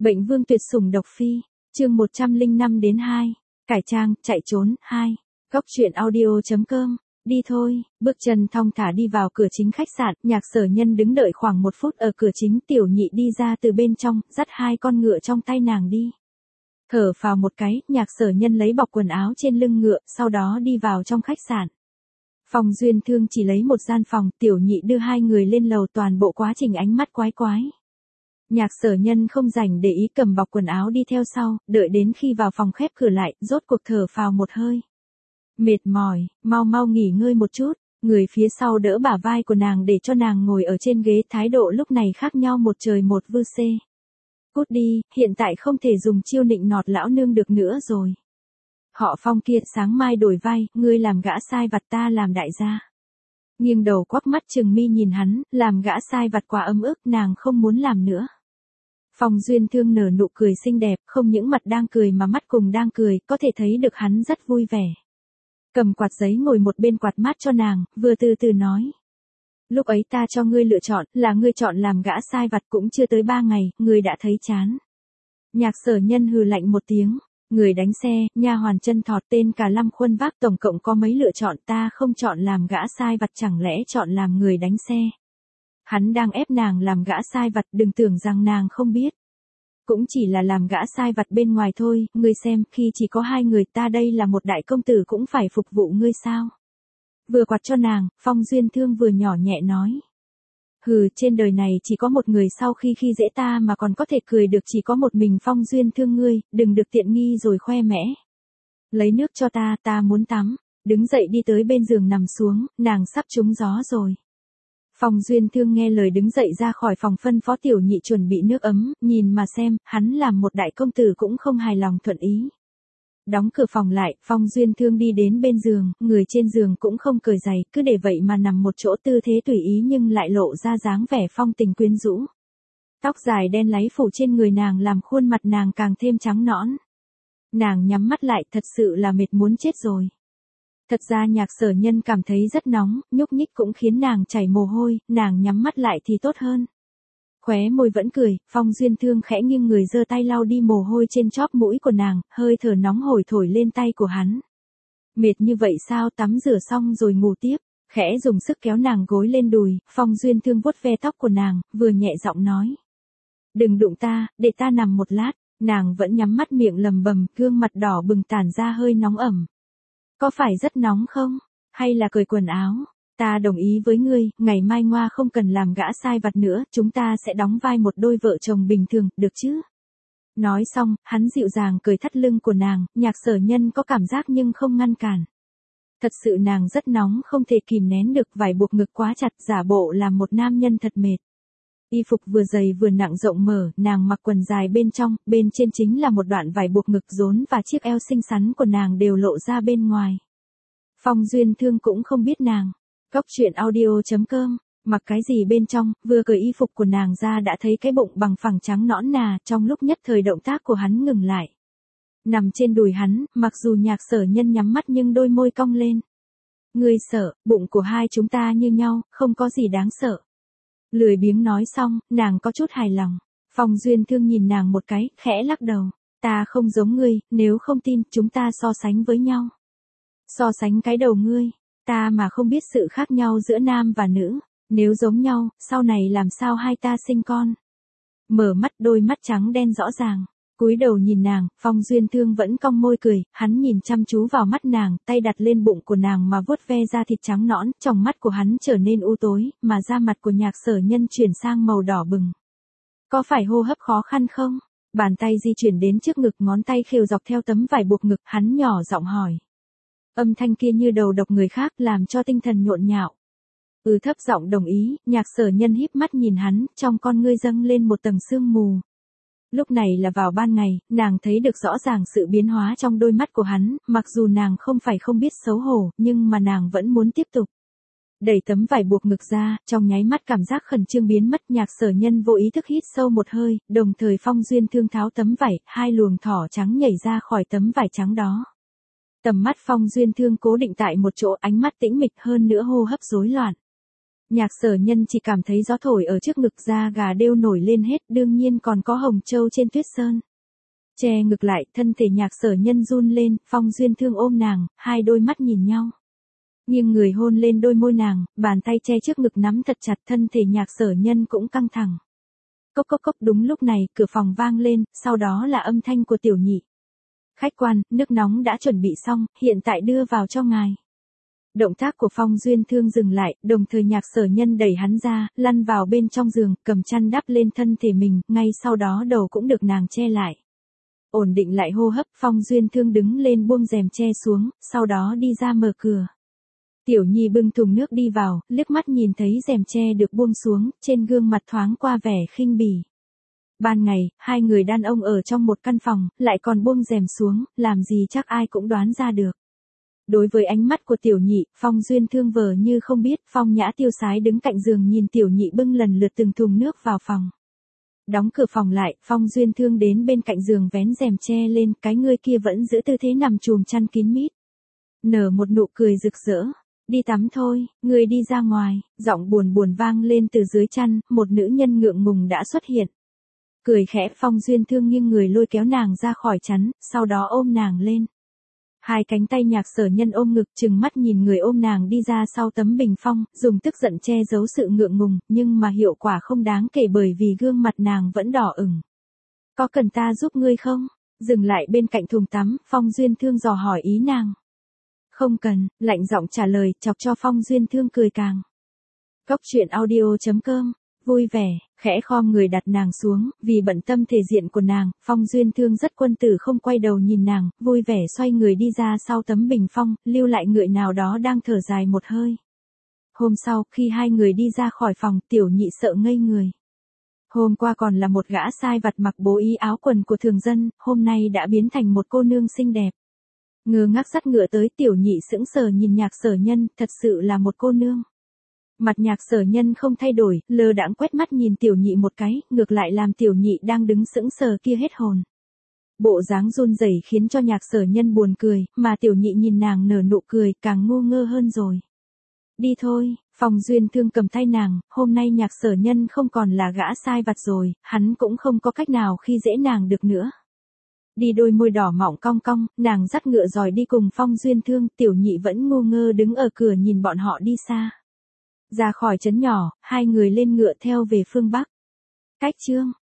Bệnh vương tuyệt sủng độc phi, chương 105-2, cải trang, chạy trốn, 2. Góc truyện audio.com, đi thôi, bước chân thong thả đi vào cửa chính khách sạn, Nhạc Sở Nhân đứng đợi khoảng 1 phút ở cửa chính, Tiểu Nhị đi ra từ bên trong, dắt 2 con ngựa trong tay nàng đi. Thở phào một cái, Nhạc Sở Nhân lấy bọc quần áo trên lưng ngựa, sau đó đi vào trong khách sạn. Phòng Duyên Thương chỉ lấy một gian phòng, Tiểu Nhị đưa 2 người lên lầu, toàn bộ quá trình ánh mắt quái quái. Nhạc Sở Nhân không rảnh để ý, cầm bọc quần áo đi theo sau, đợi đến khi vào phòng khép cửa lại, rốt cuộc thở phào một hơi. Mệt mỏi, mau nghỉ ngơi một chút, người phía sau đỡ bả vai của nàng để cho nàng ngồi ở trên ghế, thái độ lúc này khác nhau một trời một vực. Cút đi, hiện tại không thể dùng chiêu nịnh nọt lão nương được nữa rồi. Họ Phong kia, sáng mai đổi vai, ngươi làm gã sai vặt, ta làm đại gia. Nghiêng đầu quắc mắt trừng mi nhìn hắn, làm gã sai vặt quá ấm ức, nàng không muốn làm nữa. Phong Duyên Thương nở nụ cười xinh đẹp, không những mặt đang cười mà mắt cùng đang cười, có thể thấy được hắn rất vui vẻ. Cầm quạt giấy ngồi một bên quạt mát cho nàng, vừa từ từ nói. Lúc ấy ta cho ngươi lựa chọn, là ngươi chọn làm gã sai vặt, cũng chưa tới 3 ngày, ngươi đã thấy chán. Nhạc Sở Nhân hừ lạnh một tiếng, người đánh xe, nha hoàn chân thọt, tên cả Lâm Khuân Vác, tổng cộng có mấy lựa chọn, ta không chọn làm gã sai vặt, chẳng lẽ chọn làm người đánh xe. Hắn đang ép nàng làm gã sai vặt, đừng tưởng rằng nàng không biết. Cũng chỉ là làm gã sai vặt bên ngoài thôi, ngươi xem, khi chỉ có 2 người, ta đây là một đại công tử cũng phải phục vụ ngươi sao. Vừa quạt cho nàng, Phong Duyên Thương vừa nhỏ nhẹ nói. Hừ, trên đời này chỉ có một người sau khi dễ ta mà còn có thể cười được, chỉ có một mình Phong Duyên Thương ngươi, đừng được tiện nghi rồi khoe mẽ. Lấy nước cho ta muốn tắm, đứng dậy đi tới bên giường nằm xuống, nàng sắp trúng gió rồi. Phong Duyên Thương nghe lời đứng dậy ra khỏi phòng, phân phó Tiểu Nhị chuẩn bị nước ấm, nhìn mà xem, hắn làm một đại công tử cũng không hài lòng thuận ý. Đóng cửa phòng lại, Phong Duyên Thương đi đến bên giường, người trên giường cũng không cởi giày, cứ để vậy mà nằm một chỗ, tư thế tùy ý nhưng lại lộ ra dáng vẻ phong tình quyến rũ. Tóc dài đen láy phủ trên người nàng làm khuôn mặt nàng càng thêm trắng nõn. Nàng nhắm mắt lại, thật sự là mệt muốn chết rồi. Thật ra Nhạc Sở Nhân cảm thấy rất nóng, nhúc nhích cũng khiến nàng chảy mồ hôi, nàng nhắm mắt lại thì tốt hơn. Khóe môi vẫn cười, Phong Duyên Thương khẽ nghiêng người giơ tay lau đi mồ hôi trên chóp mũi của nàng, hơi thở nóng hổi thổi lên tay của hắn. Mệt như vậy sao, tắm rửa xong rồi ngủ tiếp, khẽ dùng sức kéo nàng gối lên đùi, Phong Duyên Thương vuốt ve tóc của nàng, vừa nhẹ giọng nói. Đừng đụng ta, để ta nằm một lát, nàng vẫn nhắm mắt miệng lầm bầm, gương mặt đỏ bừng tản ra hơi nóng ẩm. Có phải rất nóng không? Hay là cởi quần áo? Ta đồng ý với ngươi, ngày mai Ngoa không cần làm gã sai vặt nữa, chúng ta sẽ đóng vai một đôi vợ chồng bình thường, được chứ? Nói xong, hắn dịu dàng cởi thắt lưng của nàng, Nhạc Sở Nhân có cảm giác nhưng không ngăn cản. Thật sự nàng rất nóng, không thể kìm nén được, vải buộc ngực quá chặt, giả bộ làm một nam nhân thật mệt. Y phục vừa dày vừa nặng rộng mở, nàng mặc quần dài bên trong, bên trên chính là một đoạn vải buộc ngực rốn và chiếc eo xinh xắn của nàng đều lộ ra bên ngoài. Phong Duyên Thương cũng không biết nàng. Góc truyện audio.com, mặc cái gì bên trong, vừa cởi y phục của nàng ra đã thấy cái bụng bằng phẳng trắng nõn nà, trong lúc nhất thời động tác của hắn ngừng lại. Nằm trên đùi hắn, mặc dù Nhạc Sở Nhân nhắm mắt nhưng đôi môi cong lên. Ngươi sợ, bụng của hai chúng ta như nhau, không có gì đáng sợ. Lười biếng nói xong, nàng có chút hài lòng. Phong Duyên Thương nhìn nàng một cái, khẽ lắc đầu. Ta không giống ngươi, nếu không tin, chúng ta so sánh với nhau. So sánh cái đầu ngươi, ta mà không biết sự khác nhau giữa nam và nữ, nếu giống nhau, sau này làm sao hai ta sinh con. Mở mắt, đôi mắt trắng đen rõ ràng, cúi đầu nhìn nàng, Phong Duyên Thương vẫn cong môi cười, hắn nhìn chăm chú vào mắt nàng, tay đặt lên bụng của nàng mà vuốt ve da thịt trắng nõn, trong mắt của hắn trở nên u tối, mà da mặt của Nhạc Sở Nhân chuyển sang màu đỏ bừng. Có phải hô hấp khó khăn không? Bàn tay di chuyển đến trước ngực, ngón tay khều dọc theo tấm vải buộc ngực, hắn nhỏ giọng hỏi. Âm thanh kia như đầu độc người khác, làm cho tinh thần nhộn nhạo. Thấp giọng đồng ý, Nhạc Sở Nhân híp mắt nhìn hắn, trong con ngươi dâng lên một tầng sương mù. Lúc này là vào ban ngày, nàng thấy được rõ ràng sự biến hóa trong đôi mắt của hắn, mặc dù nàng không phải không biết xấu hổ, nhưng mà nàng vẫn muốn tiếp tục. Đẩy tấm vải buộc ngực ra, trong nháy mắt cảm giác khẩn trương biến mất, Nhạc Sở Nhân vô ý thức hít sâu một hơi, đồng thời Phong Duyên Thương tháo tấm vải, 2 luồng thỏ trắng nhảy ra khỏi tấm vải trắng đó. Tầm mắt Phong Duyên Thương cố định tại một chỗ, ánh mắt tĩnh mịch, hơn nữa hô hấp rối loạn. Nhạc Sở Nhân chỉ cảm thấy gió thổi ở trước ngực, da gà đều nổi lên hết, đương nhiên còn có hồng châu trên tuyết sơn. Che ngực lại, thân thể Nhạc Sở Nhân run lên, Phong Duyên Thương ôm nàng, hai đôi mắt nhìn nhau. Nhưng người hôn lên đôi môi nàng, bàn tay che trước ngực nắm thật chặt, thân thể Nhạc Sở Nhân cũng căng thẳng. Cốc cốc cốc, đúng lúc này, cửa phòng vang lên, sau đó là âm thanh của Tiểu Nhị. Khách quan, nước nóng đã chuẩn bị xong, hiện tại đưa vào cho ngài. Động tác của Phong Duyên Thương dừng lại, đồng thời Nhạc Sở Nhân đẩy hắn ra, lăn vào bên trong giường, cầm chăn đắp lên thân thể mình, ngay sau đó đầu cũng được nàng che lại. Ổn định lại hô hấp, Phong Duyên Thương đứng lên buông rèm che xuống, sau đó đi ra mở cửa. Tiểu Nhi bưng thùng nước đi vào, liếc mắt nhìn thấy rèm che được buông xuống, trên gương mặt thoáng qua vẻ khinh bỉ. Ban ngày, hai người đàn ông ở trong một căn phòng, lại còn buông rèm xuống, làm gì chắc ai cũng đoán ra được. Đối với ánh mắt của Tiểu Nhị, Phong Duyên Thương vờ như không biết, Phong Nhã tiêu sái đứng cạnh giường nhìn Tiểu Nhị bưng lần lượt từng thùng nước vào phòng. Đóng cửa phòng lại, Phong Duyên Thương đến bên cạnh giường vén rèm che lên, cái người kia vẫn giữ tư thế nằm chùm chăn kín mít. Nở một nụ cười rực rỡ. Đi tắm thôi, người đi ra ngoài, giọng buồn buồn vang lên từ dưới chăn, một nữ nhân ngượng ngùng đã xuất hiện. Cười khẽ, Phong Duyên Thương nghiêng người lôi kéo nàng ra khỏi chắn, sau đó ôm nàng lên. Hai cánh tay Nhạc Sở Nhân ôm ngực, trừng mắt nhìn người ôm nàng đi ra sau tấm bình phong, dùng tức giận che giấu sự ngượng ngùng, nhưng mà hiệu quả không đáng kể bởi vì gương mặt nàng vẫn đỏ ửng. Có cần ta giúp ngươi không? Dừng lại bên cạnh thùng tắm, Phong Duyên Thương dò hỏi ý nàng. Không cần, lạnh giọng trả lời, chọc cho Phong Duyên Thương cười càng. Cốc truyện audio.com, vui vẻ, khẽ khom người đặt nàng xuống, vì bận tâm thể diện của nàng, Phong Duyên Thương rất quân tử không quay đầu nhìn nàng, vui vẻ xoay người đi ra sau tấm bình phong, lưu lại người nào đó đang thở dài một hơi. Hôm sau, khi hai người đi ra khỏi phòng, Tiểu Nhị sợ ngây người. Hôm qua còn là một gã sai vặt mặc bố y áo quần của thường dân, hôm nay đã biến thành một cô nương xinh đẹp. Ngơ ngác dắt ngựa tới, Tiểu Nhị sững sờ nhìn Nhạc Sở Nhân, thật sự là một cô nương. Mặt Nhạc Sở Nhân không thay đổi, lơ đãng quét mắt nhìn Tiểu Nhị một cái, ngược lại làm Tiểu Nhị đang đứng sững sờ kia hết hồn. Bộ dáng run rẩy khiến cho Nhạc Sở Nhân buồn cười, mà Tiểu Nhị nhìn nàng nở nụ cười, càng ngu ngơ hơn rồi. Đi thôi, Phong Duyên Thương cầm tay nàng, hôm nay Nhạc Sở Nhân không còn là gã sai vặt rồi, hắn cũng không có cách nào khi dễ nàng được nữa. Đi đôi môi đỏ mọng cong cong, nàng dắt ngựa rồi đi cùng Phong Duyên Thương, Tiểu Nhị vẫn ngu ngơ đứng ở cửa nhìn bọn họ đi xa. Ra khỏi trấn nhỏ, hai người lên ngựa theo về phương Bắc. Cách chương